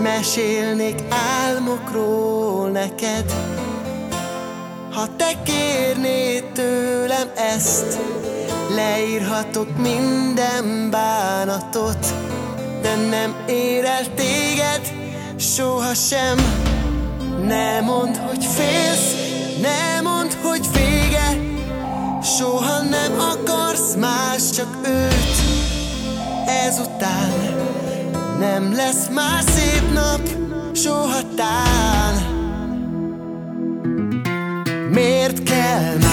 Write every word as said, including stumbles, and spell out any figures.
mesélnék álmokról neked. Ha te kérnéd tőlem ezt, leírhatok minden bánatot, de nem ér el téged sohasem. Ne mondd, hogy félsz, ne mondd, hogy vége, soha nem akarsz más, csak őt. Ezután nem lesz már szép nap, soha tán. Miért kell már